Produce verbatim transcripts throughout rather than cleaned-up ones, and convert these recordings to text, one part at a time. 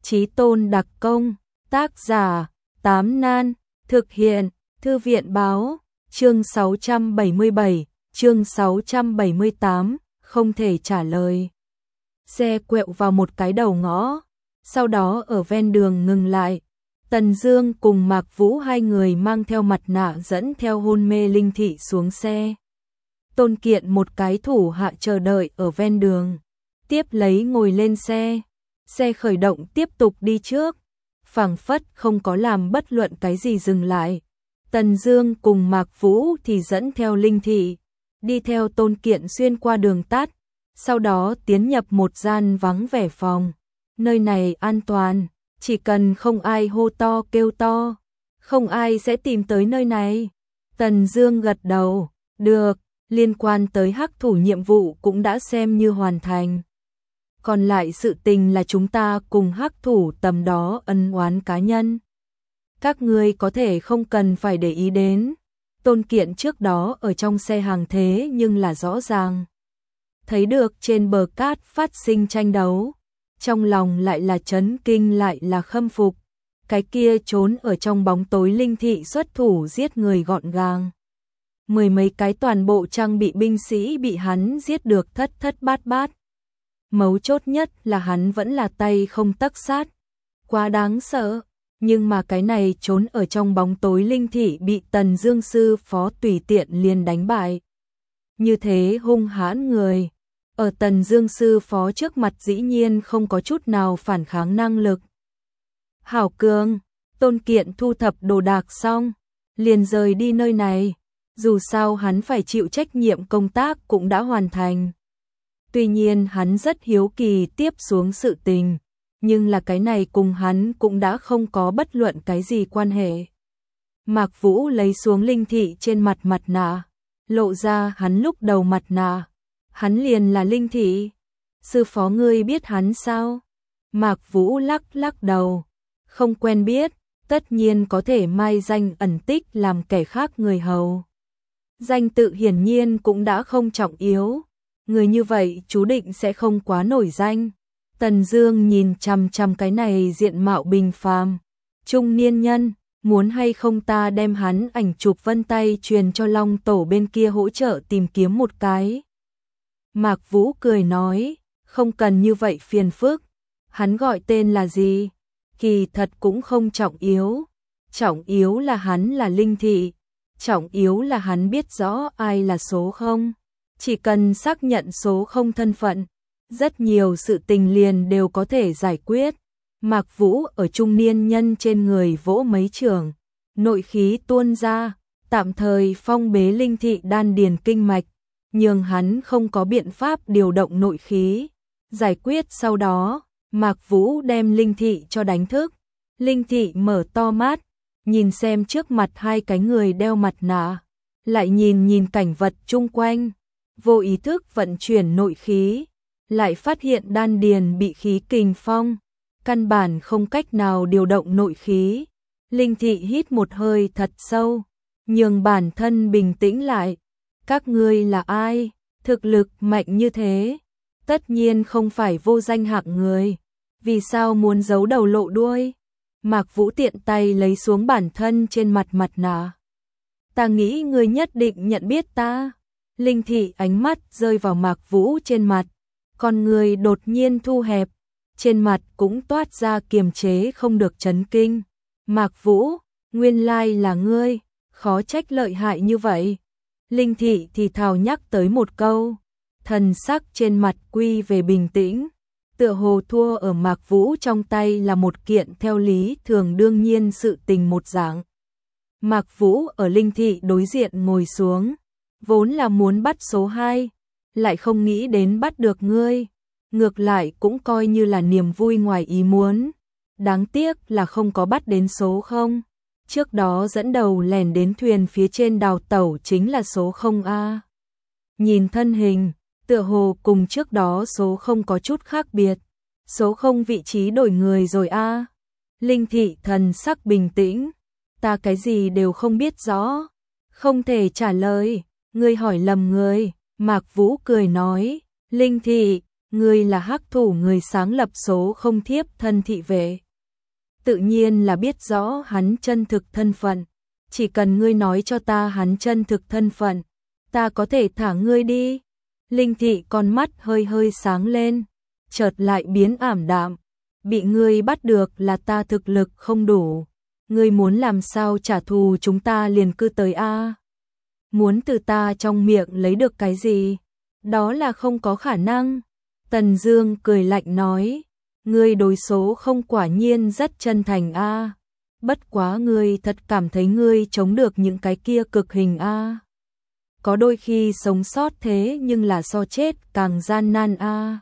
Chí Tôn đặc công, tác giả, Tám Nan, thực hiện, Thư viện báo, chương sáu trăm bảy mươi bảy, chương sáu trăm bảy mươi tám, không thể trả lời. Xe quẹo vào một cái đầu ngõ, sau đó ở ven đường ngừng lại. Tần Dương cùng Mạc Vũ hai người mang theo mặt nạ dẫn theo hôn mê Linh Thị xuống xe. Tôn Kiện một cái thủ hạ chờ đợi ở ven đường, tiếp lấy ngồi lên xe. Xe khởi động tiếp tục đi trước, phảng phất không có làm bất luận cái gì dừng lại. Tần Dương cùng Mạc Vũ thì dẫn theo Linh Thị, đi theo Tôn Kiện xuyên qua đường tắt, sau đó tiến nhập một gian vắng vẻ phòng. Nơi này an toàn, chỉ cần không ai hô to kêu to, không ai sẽ tìm tới nơi này. Tần Dương gật đầu, được, liên quan tới hắc thủ nhiệm vụ cũng đã xem như hoàn thành. Còn lại sự tình là chúng ta cùng hắc thủ tầm đó ân oán cá nhân. Các ngươi có thể không cần phải để ý đến. Tôn Kiện trước đó ở trong xe hàng thế nhưng là rõ ràng thấy được trên bờ cát phát sinh tranh đấu, trong lòng lại là chấn kinh lại là khâm phục. Cái kia trốn ở trong bóng tối Linh Thị xuất thủ giết người gọn gàng. Mười mấy cái toàn bộ trang bị binh sĩ bị hắn giết được thất thất bát bát. Mấu chốt nhất là hắn vẫn là tay không tấc sát, quá đáng sợ. Nhưng mà cái này trốn ở trong bóng tối Linh Thị bị Tần Dương sư phó tùy tiện liền đánh bại. Như thế hung hãn người, ở Tần Dương sư phó trước mặt dĩ nhiên không có chút nào phản kháng năng lực. Hảo cường, Tôn Kiện thu thập đồ đạc xong, liền rời đi nơi này. Dù sao hắn phải chịu trách nhiệm công tác cũng đã hoàn thành. Tuy nhiên hắn rất hiếu kỳ tiếp xuống sự tình, nhưng là cái này cùng hắn cũng đã không có bất luận cái gì quan hệ. Mạc Vũ lấy xuống Linh Thị trên mặt mặt nạ, lộ ra hắn lúc đầu mặt nạ. Hắn liền là Linh Thị. Sư phó ngươi biết hắn sao? Mạc Vũ lắc lắc đầu, không quen biết, tất nhiên có thể mai danh ẩn tích làm kẻ khác người hầu. Danh tự hiển nhiên cũng đã không trọng yếu, người như vậy chú định sẽ không quá nổi danh. Tần Dương nhìn chằm chằm cái này diện mạo bình phàm, trung niên nhân, muốn hay không ta đem hắn ảnh chụp vân tay truyền cho Long Tổ bên kia hỗ trợ tìm kiếm một cái. Mạc Vũ cười nói, không cần như vậy phiền phức, hắn gọi tên là gì? Kỳ thật cũng không trọng yếu, trọng yếu là hắn là Linh Thị, trọng yếu là hắn biết rõ ai là số không. Chỉ cần xác nhận số không thân phận, rất nhiều sự tình liền đều có thể giải quyết. Mạc Vũ ở trung niên nhân trên người vỗ mấy trường, nội khí tuôn ra, tạm thời phong bế Linh Thị đan điền kinh mạch, nhưng hắn không có biện pháp điều động nội khí. Giải quyết sau đó, Mạc Vũ đem Linh Thị cho đánh thức. Linh Thị mở to mắt, nhìn xem trước mặt hai cái người đeo mặt nạ, lại nhìn nhìn cảnh vật chung quanh, vô ý thức vận chuyển nội khí, lại phát hiện đan điền bị khí kình phong, căn bản không cách nào điều động nội khí. Linh Thị hít một hơi thật sâu, nhường bản thân bình tĩnh lại. Các ngươi là ai? Thực lực mạnh như thế, tất nhiên không phải vô danh hạng người, vì sao muốn giấu đầu lộ đuôi? Mạc Vũ tiện tay lấy xuống bản thân trên mặt mặt nạ. Ta nghĩ ngươi nhất định nhận biết ta. Linh Thị ánh mắt rơi vào Mạc Vũ trên mặt, con người đột nhiên thu hẹp, trên mặt cũng toát ra kiềm chế không được chấn kinh. Mạc Vũ, nguyên lai là ngươi, khó trách lợi hại như vậy. Linh Thị thì thào nhắc tới một câu, thần sắc trên mặt quy về bình tĩnh, tựa hồ thua ở Mạc Vũ trong tay là một kiện theo lý thường đương nhiên sự tình một dạng. Mạc Vũ ở Linh Thị đối diện ngồi xuống, vốn là muốn bắt số hai, lại không nghĩ đến bắt được ngươi, ngược lại cũng coi như là niềm vui ngoài ý muốn. Đáng tiếc là không có bắt đến số không. Trước đó dẫn đầu lèn đến thuyền phía trên đào tẩu chính là số không a. Nhìn thân hình, tựa hồ cùng trước đó số không có chút khác biệt. Số không vị trí đổi người rồi a. Linh Thị thần sắc bình tĩnh, ta cái gì đều không biết rõ, không thể trả lời, ngươi hỏi lầm người. Mạc Vũ cười nói, Linh Thị, ngươi là hắc thủ người sáng lập số không thiếp thân thị vệ. Tự nhiên là biết rõ hắn chân thực thân phận, chỉ cần ngươi nói cho ta hắn chân thực thân phận, ta có thể thả ngươi đi. Linh Thị con mắt hơi hơi sáng lên, chợt lại biến ảm đạm, bị ngươi bắt được là ta thực lực không đủ, ngươi muốn làm sao trả thù chúng ta liền cứ tới a. Muốn từ ta trong miệng lấy được cái gì? Đó là không có khả năng. Tần Dương cười lạnh nói, ngươi đối số không quả nhiên rất chân thành a. Bất quá ngươi thật cảm thấy ngươi chống được những cái kia cực hình a. Có đôi khi sống sót thế nhưng là so chết càng gian nan a.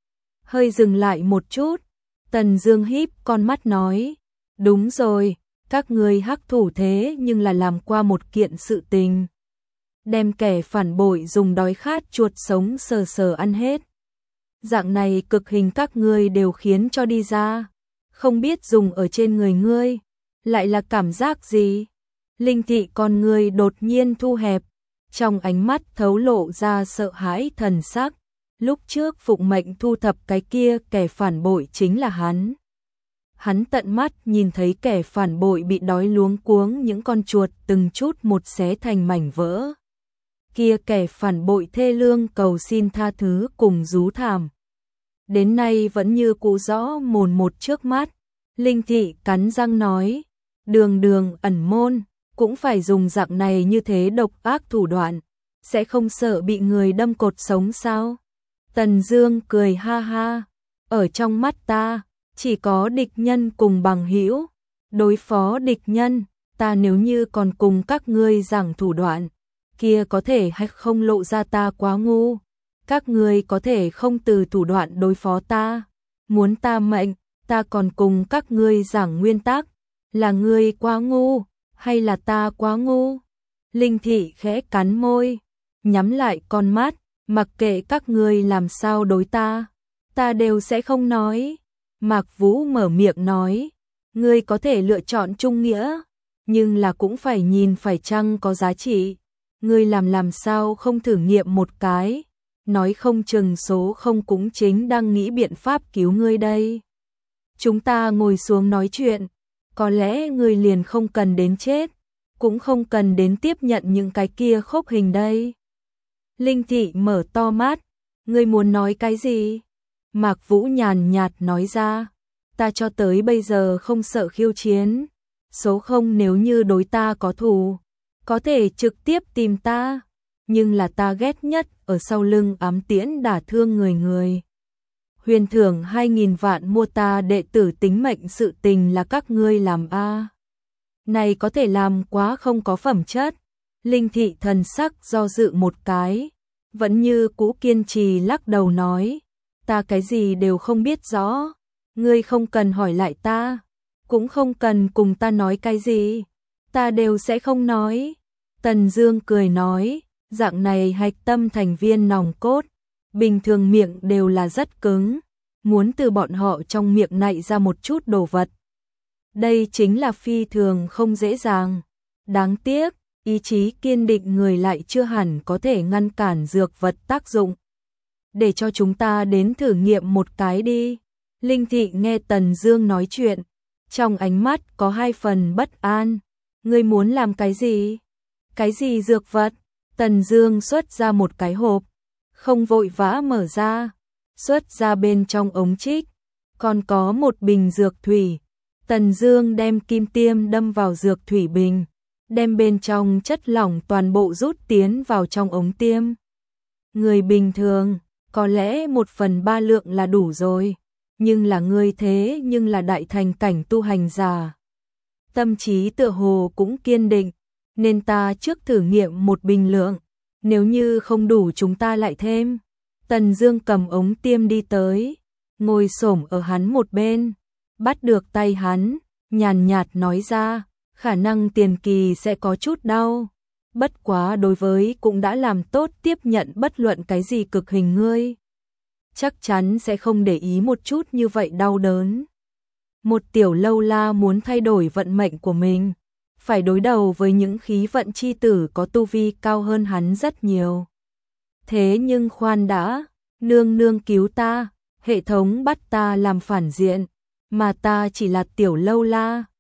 Hơi dừng lại một chút, Tần Dương híp con mắt nói, đúng rồi, các ngươi hắc thủ thế nhưng là làm qua một kiện sự tình. Đem kẻ phản bội dùng đói khát chuột sống sờ sờ ăn hết. Dạng này cực hình các ngươi đều khiến cho đi ra, không biết dùng ở trên người ngươi, lại là cảm giác gì? Linh Thị con ngươi đột nhiên thu hẹp, trong ánh mắt thấu lộ ra sợ hãi thần sắc. Lúc trước phụng mệnh thu thập cái kia kẻ phản bội chính là hắn. Hắn tận mắt nhìn thấy kẻ phản bội bị đói luống cuống những con chuột từng chút một xé thành mảnh vỡ. Kia kẻ phản bội thê lương cầu xin tha thứ cùng rú thảm. Đến nay vẫn như cũ rõ mồn một trước mắt. Linh Thị cắn răng nói, đường đường ẩn môn, cũng phải dùng dạng này như thế độc ác thủ đoạn, sẽ không sợ bị người đâm cột sống sao? Tần Dương cười ha ha, ở trong mắt ta, chỉ có địch nhân cùng bằng hữu. Đối phó địch nhân, ta nếu như còn cùng các ngươi giảng thủ đoạn, kia có thể hay không lộ ra ta quá ngu. Các ngươi có thể không từ thủ đoạn đối phó ta, muốn ta mệnh, ta còn cùng các ngươi giảng nguyên tắc, là ngươi quá ngu, hay là ta quá ngu? Linh Thị khẽ cắn môi, nhắm lại con mắt, mặc kệ các ngươi làm sao đối ta, ta đều sẽ không nói. Mạc Vũ mở miệng nói, ngươi có thể lựa chọn trung nghĩa, nhưng là cũng phải nhìn phải chăng có giá trị. Ngươi làm làm sao không thử nghiệm một cái, nói không chừng số không cũng chính đang nghĩ biện pháp cứu ngươi đây. Chúng ta ngồi xuống nói chuyện, có lẽ ngươi liền không cần đến chết, cũng không cần đến tiếp nhận những cái kia khốc hình đây. Linh Thị mở to mắt, ngươi muốn nói cái gì? Mạc Vũ nhàn nhạt nói ra, ta cho tới bây giờ không sợ khiêu chiến, số không nếu như đối ta có thù, có thể trực tiếp tìm ta, nhưng là ta ghét nhất ở sau lưng ám tiễn đả thương người người. Huyền thưởng hai nghìn vạn mua ta đệ tử tính mệnh sự tình là các ngươi làm a. Này có thể làm quá không có phẩm chất. Linh Thị thần sắc do dự một cái, vẫn như cũ kiên trì lắc đầu nói, ta cái gì đều không biết rõ, ngươi không cần hỏi lại ta, cũng không cần cùng ta nói cái gì, ta đều sẽ không nói. Tần Dương cười nói, dạng này hạch tâm thành viên nòng cốt, bình thường miệng đều là rất cứng, muốn từ bọn họ trong miệng nạy ra một chút đồ vật. Đây chính là phi thường không dễ dàng. Đáng tiếc, ý chí kiên định người lại chưa hẳn có thể ngăn cản dược vật tác dụng. Để cho chúng ta đến thử nghiệm một cái đi. Linh Thị nghe Tần Dương nói chuyện, trong ánh mắt có hai phần bất an. Ngươi muốn làm cái gì? Cái gì dược vật? Tần Dương xuất ra một cái hộp, không vội vã mở ra, xuất ra bên trong ống trích, còn có một bình dược thủy. Tần Dương đem kim tiêm đâm vào dược thủy bình, đem bên trong chất lỏng toàn bộ rút tiến vào trong ống tiêm. Người bình thường, có lẽ một phần ba lượng là đủ rồi, nhưng là ngươi thế nhưng là đại thành cảnh tu hành giả. Tâm trí tựa hồ cũng kiên định, nên ta trước thử nghiệm một bình lượng, nếu như không đủ chúng ta lại thêm. Tần Dương cầm ống tiêm đi tới, ngồi xổm ở hắn một bên, bắt được tay hắn, nhàn nhạt nói ra, khả năng tiền kỳ sẽ có chút đau, bất quá đối với cũng đã làm tốt tiếp nhận bất luận cái gì cực hình ngươi, chắc chắn sẽ không để ý một chút như vậy đau đớn. Một tiểu lâu la muốn thay đổi vận mệnh của mình, phải đối đầu với những khí vận chi tử có tu vi cao hơn hắn rất nhiều. Thế nhưng khoan đã, Nương nương cứu ta, hệ thống bắt ta làm phản diện, mà ta chỉ là tiểu lâu la.